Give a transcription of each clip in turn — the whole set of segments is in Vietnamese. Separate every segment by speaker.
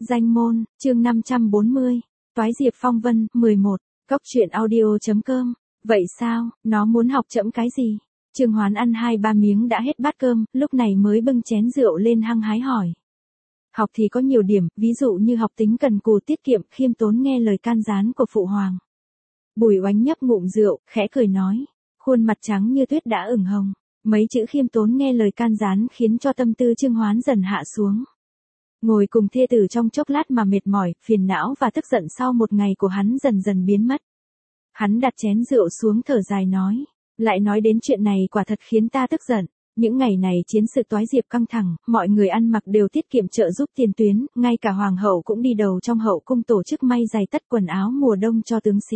Speaker 1: Danh môn, chương 540, Toái Diệp Phong Vân, 11, Cốc truyện audio.com. Vậy sao, nó muốn học chậm cái gì? Trương Hoán ăn 2-3 miếng đã hết bát cơm, lúc này mới bưng chén rượu lên hăng hái hỏi. Học thì có nhiều điểm, ví dụ như học tính cần cù tiết kiệm, khiêm tốn nghe lời can gián của phụ hoàng. Bùi Oánh nhấp ngụm rượu, khẽ cười nói, khuôn mặt trắng như tuyết đã ửng hồng. Mấy chữ khiêm tốn nghe lời can gián khiến cho tâm tư Trương Hoán dần hạ xuống. Ngồi cùng thê tử trong chốc lát mà mệt mỏi, phiền não và tức giận sau một ngày của hắn dần dần biến mất. Hắn đặt chén rượu xuống thở dài nói, lại nói đến chuyện này quả thật khiến ta tức giận. Những ngày này chiến sự Toái Diệp căng thẳng, mọi người ăn mặc đều tiết kiệm trợ giúp tiền tuyến, ngay cả hoàng hậu cũng đi đầu trong hậu cung tổ chức may giày tất quần áo mùa đông cho tướng sĩ.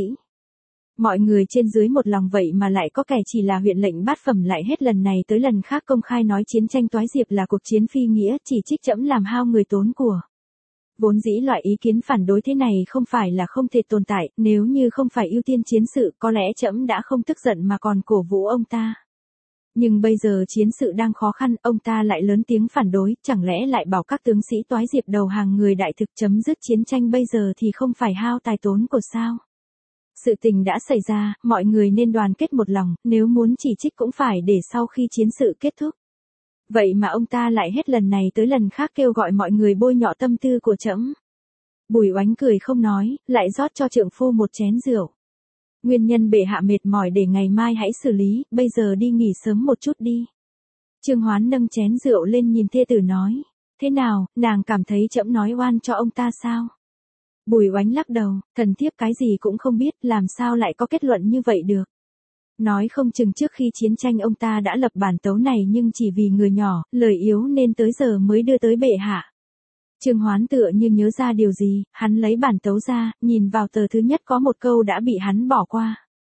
Speaker 1: Mọi người trên dưới một lòng vậy mà lại có kẻ chỉ là huyện lệnh bát phẩm lại hết lần này tới lần khác công khai nói chiến tranh Toái Diệp là cuộc chiến phi nghĩa, chỉ trích trẫm làm hao người tốn của. Vốn dĩ loại ý kiến phản đối thế này không phải là không thể tồn tại, nếu như không phải ưu tiên chiến sự có lẽ trẫm đã không tức giận mà còn cổ vũ ông ta. Nhưng bây giờ chiến sự đang khó khăn, ông ta lại lớn tiếng phản đối, chẳng lẽ lại bảo các tướng sĩ Toái Diệp đầu hàng người đại thực chấm dứt chiến tranh bây giờ thì không phải hao tài tốn của sao? Sự tình đã xảy ra, mọi người nên đoàn kết một lòng, nếu muốn chỉ trích cũng phải để sau khi chiến sự kết thúc. Vậy mà ông ta lại hết lần này tới lần khác kêu gọi mọi người bôi nhọ tâm tư của trẫm. Bùi Oánh cười không nói, lại rót cho trượng phu một chén rượu. Nguyên nhân bệ hạ mệt mỏi để ngày mai hãy xử lý, bây giờ đi nghỉ sớm một chút đi. Trương Hoán nâng chén rượu lên nhìn thê tử nói, thế nào, nàng cảm thấy trẫm nói oan cho ông ta sao? Bùi Oánh lắc đầu, thần thiếp cái gì cũng không biết, làm sao lại có kết luận như vậy được. Nói không chừng trước khi chiến tranh ông ta đã lập bản tấu này nhưng chỉ vì người nhỏ, lời yếu nên tới giờ mới đưa tới bệ hạ. Trương Hoán tựa như nhớ ra điều gì, hắn lấy bản tấu ra, nhìn vào tờ thứ nhất có một câu đã bị hắn bỏ qua.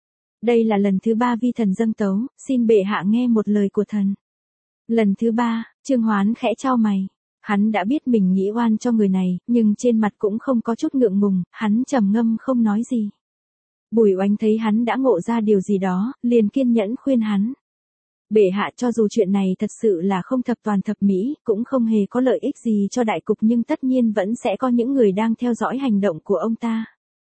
Speaker 1: Đây là lần thứ 3 vi thần dâng tấu, xin bệ hạ nghe một lời của thần. Lần thứ 3, Trương Hoán khẽ chau mày. Hắn đã biết mình nghĩ oan cho người này, nhưng trên mặt cũng không có chút ngượng ngùng, hắn trầm ngâm không nói gì. Bùi Oánh thấy hắn đã ngộ ra điều gì đó, liền kiên nhẫn khuyên hắn. Bệ hạ cho dù chuyện này thật sự là không thập toàn thập mỹ, cũng không hề có lợi ích gì cho đại cục nhưng tất nhiên vẫn sẽ có những người đang theo dõi hành động của ông ta.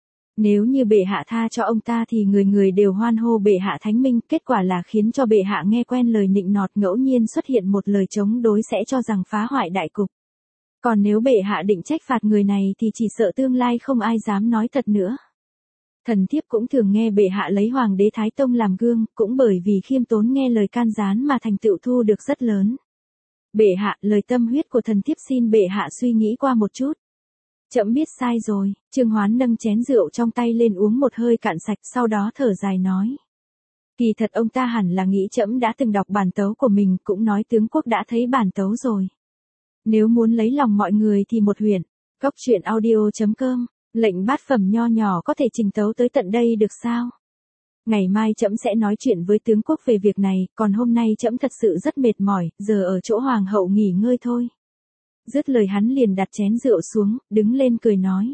Speaker 1: Nếu như bệ hạ tha cho ông ta thì người người đều hoan hô bệ hạ thánh minh, kết quả là khiến cho bệ hạ nghe quen lời nịnh nọt ngẫu nhiên xuất hiện một lời chống đối sẽ cho rằng phá hoại đại cục. Còn nếu bệ hạ định trách phạt người này thì chỉ sợ tương lai không ai dám nói thật nữa. Thần thiếp cũng thường nghe bệ hạ lấy Hoàng đế Thái Tông làm gương, cũng bởi vì khiêm tốn nghe lời can gián mà thành tựu thu được rất lớn. Bệ hạ, lời tâm huyết của thần thiếp xin bệ hạ suy nghĩ qua một chút. Trẫm biết sai rồi. Trương Hoán nâng chén rượu trong tay lên uống một hơi cạn sạch, sau đó thở dài nói. Kỳ thật ông ta hẳn là nghĩ trẫm đã từng đọc bản tấu của mình, cũng nói tướng quốc đã thấy bản tấu rồi. Nếu muốn lấy lòng mọi người thì một huyện. Cốc truyện audio.com. Lệnh bát phẩm nho nhỏ có thể trình tấu tới tận đây được sao? Ngày mai trẫm sẽ nói chuyện với tướng quốc về việc này, còn hôm nay trẫm thật sự rất mệt mỏi, giờ ở chỗ hoàng hậu nghỉ ngơi thôi. Dứt lời hắn liền đặt chén rượu xuống, đứng lên cười nói.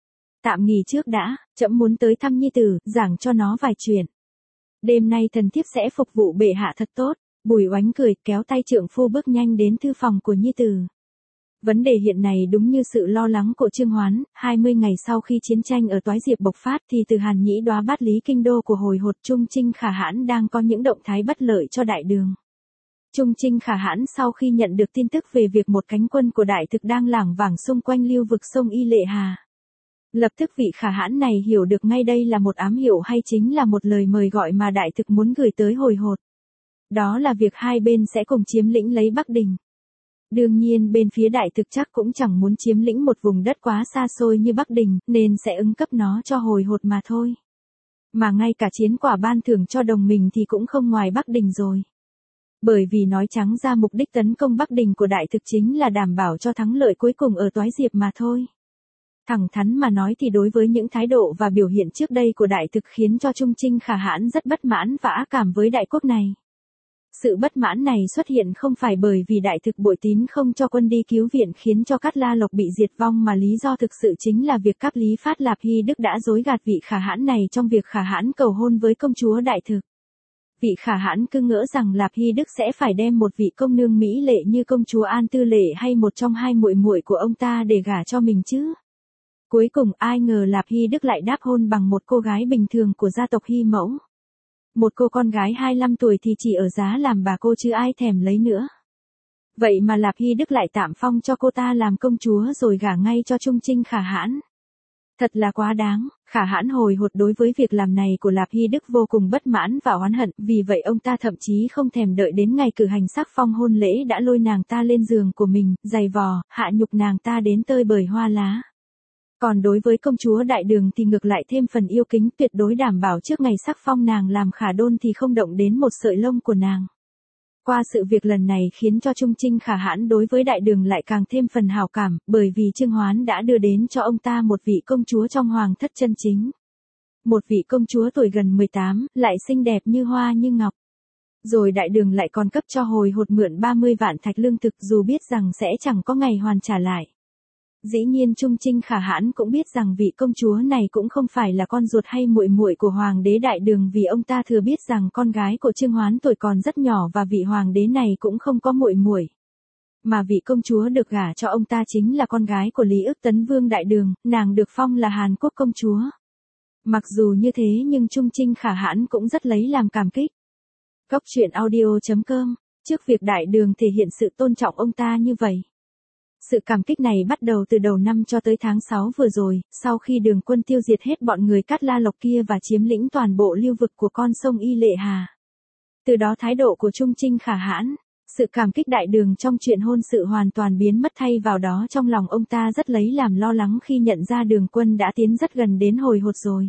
Speaker 1: Tạm nghỉ trước đã, trẫm muốn tới thăm nhi tử, giảng cho nó vài chuyện. Đêm nay thần thiếp sẽ phục vụ bệ hạ thật tốt. Bùi Oánh cười, kéo tay trượng phu bước nhanh đến thư phòng của nhi tử. Vấn đề hiện này đúng như sự lo lắng của Trương Hoán, 20 ngày sau khi chiến tranh ở Toái Diệp bộc phát thì từ Hàn Nhĩ Đoá bát lý kinh đô của hồi hột Trung Trinh Khả Hãn đang có những động thái bất lợi cho đại đường. Trung Trinh Khả Hãn sau khi nhận được tin tức về việc một cánh quân của đại thực đang lảng vảng xung quanh lưu vực sông Y Lệ Hà. Lập tức vị Khả Hãn này hiểu được ngay đây là một ám hiệu hay chính là một lời mời gọi mà đại thực muốn gửi tới hồi hột. Đó là việc hai bên sẽ cùng chiếm lĩnh lấy Bắc Đình. Đương nhiên bên phía đại thực chắc cũng chẳng muốn chiếm lĩnh một vùng đất quá xa xôi như Bắc Đình, nên sẽ ứng cấp nó cho hồi hột mà thôi. Mà ngay cả chiến quả ban thưởng cho đồng mình thì cũng không ngoài Bắc Đình rồi. Bởi vì nói trắng ra mục đích tấn công Bắc Đình của đại thực chính là đảm bảo cho thắng lợi cuối cùng ở Toái Diệp mà thôi. Thẳng thắn mà nói thì đối với những thái độ và biểu hiện trước đây của đại thực khiến cho Trung Trinh Khả Hãn rất bất mãn và ác cảm với đại quốc này. Sự bất mãn này xuất hiện không phải bởi vì đại thực bội tín không cho quân đi cứu viện khiến cho Cát La Lộc bị diệt vong mà lý do thực sự chính là việc Cáp Lý Phát Lạp Hy Đức đã dối gạt vị Khả Hãn này trong việc Khả Hãn cầu hôn với công chúa đại thực. Vị Khả Hãn cứ ngỡ rằng Lạp Hy Đức sẽ phải đem một vị công nương mỹ lệ như công chúa An Tư Lệ hay một trong hai muội muội của ông ta để gả cho mình chứ. Cuối cùng ai ngờ Lạp Hy Đức lại đáp hôn bằng một cô gái bình thường của gia tộc Hy Mẫu. Một cô con gái 25 tuổi thì chỉ ở giá làm bà cô chứ ai thèm lấy nữa. Vậy mà Lạp Hy Đức lại tạm phong cho cô ta làm công chúa rồi gả ngay cho Trung Trinh Khả Hãn. Thật là quá đáng, Khả Hãn hồi hột đối với việc làm này của Lạp Hy Đức vô cùng bất mãn và oán hận, vì vậy ông ta thậm chí không thèm đợi đến ngày cử hành sắc phong hôn lễ đã lôi nàng ta lên giường của mình, giày vò, hạ nhục nàng ta đến tơi bời hoa lá. Còn đối với công chúa Đại Đường thì ngược lại thêm phần yêu kính, tuyệt đối đảm bảo trước ngày sắc phong nàng làm khả đôn thì không động đến một sợi lông của nàng. Qua sự việc lần này khiến cho Trung Trinh Khả Hãn đối với Đại Đường lại càng thêm phần hảo cảm, bởi vì Trương Hoán đã đưa đến cho ông ta một vị công chúa trong hoàng thất chân chính. Một vị công chúa tuổi gần 18, lại xinh đẹp như hoa như ngọc. Rồi Đại Đường lại còn cấp cho hồi hột mượn 30 vạn thạch lương thực dù biết rằng sẽ chẳng có ngày hoàn trả lại. Dĩ nhiên Trung Trinh Khả Hãn cũng biết rằng vị công chúa này cũng không phải là con ruột hay muội muội của hoàng đế Đại Đường, vì ông ta thừa biết rằng con gái của Trương Hoán tuổi còn rất nhỏ và vị hoàng đế này cũng không có muội muội. Mà vị công chúa được gả cho ông ta chính là con gái của Lý Ức Tấn Vương Đại Đường, nàng được phong là Hàn Quốc công chúa. Mặc dù như thế nhưng Trung Trinh Khả Hãn cũng rất lấy làm cảm kích. Cốc truyện audio.com, trước việc Đại Đường thể hiện sự tôn trọng ông ta như vậy. Sự cảm kích này bắt đầu từ đầu năm cho tới tháng 6 vừa rồi, sau khi Đường quân tiêu diệt hết bọn người Cát La Lộc kia và chiếm lĩnh toàn bộ lưu vực của con sông Y Lệ Hà. Từ đó thái độ của Trung Trinh Khả Hãn, sự cảm kích Đại Đường trong chuyện hôn sự hoàn toàn biến mất, thay vào đó trong lòng ông ta rất lấy làm lo lắng khi nhận ra Đường quân đã tiến rất gần đến hồi hột rồi.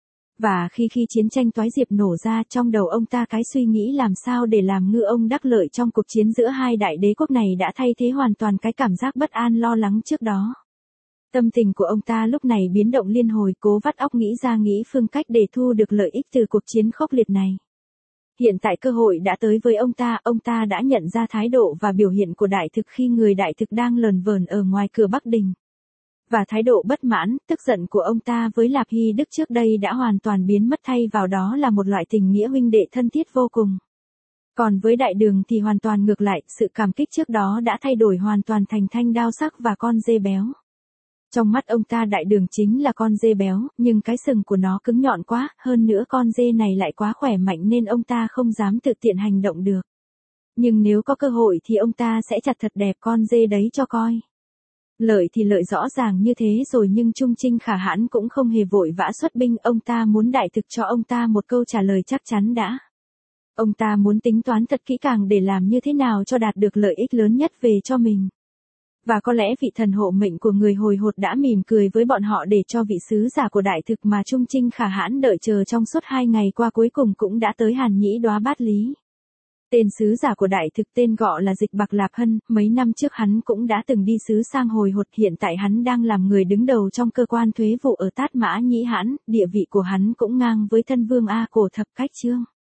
Speaker 1: Và khi chiến tranh Toái Diệp nổ ra, trong đầu ông ta cái suy nghĩ làm sao để làm ngư ông đắc lợi trong cuộc chiến giữa hai đại đế quốc này đã thay thế hoàn toàn cái cảm giác bất an lo lắng trước đó. Tâm tình của ông ta lúc này biến động liên hồi, cố vắt óc nghĩ phương cách để thu được lợi ích từ cuộc chiến khốc liệt này. Hiện tại cơ hội đã tới với ông ta đã nhận ra thái độ và biểu hiện của Đại Thực khi người Đại Thực đang lờn vờn ở ngoài cửa Bắc Đình. Và thái độ bất mãn, tức giận của ông ta với Lạp Hy Đức trước đây đã hoàn toàn biến mất, thay vào đó là một loại tình nghĩa huynh đệ thân thiết vô cùng. Còn với Đại Đường thì hoàn toàn ngược lại, sự cảm kích trước đó đã thay đổi hoàn toàn thành thanh đao sắc và con dê béo. Trong mắt ông ta Đại Đường chính là con dê béo, nhưng cái sừng của nó cứng nhọn quá, hơn nữa con dê này lại quá khỏe mạnh nên ông ta không dám tự tiện hành động được. Nhưng nếu có cơ hội thì ông ta sẽ chặt thật đẹp con dê đấy cho coi. Lợi thì lợi rõ ràng như thế rồi, nhưng Trung Trinh Khả Hãn cũng không hề vội vã xuất binh, ông ta muốn Đại Thực cho ông ta một câu trả lời chắc chắn đã. Ông ta muốn tính toán thật kỹ càng để làm như thế nào cho đạt được lợi ích lớn nhất về cho mình. Và có lẽ vị thần hộ mệnh của người hồi hột đã mỉm cười với bọn họ để cho vị sứ giả của Đại Thực mà Trung Trinh Khả Hãn đợi chờ trong suốt 2 ngày qua cuối cùng cũng đã tới Hàn Nhĩ Đoá Bát Lý. Tên sứ giả của Đại Thực tên gọi là Dịch Bạc Lạp Hân, mấy năm trước hắn cũng đã từng đi sứ sang hồi hột, hiện tại hắn đang làm người đứng đầu trong cơ quan thuế vụ ở Tát Mã Nhĩ Hãn, địa vị của hắn cũng ngang với thân vương A Cổ Thập Cách Chương.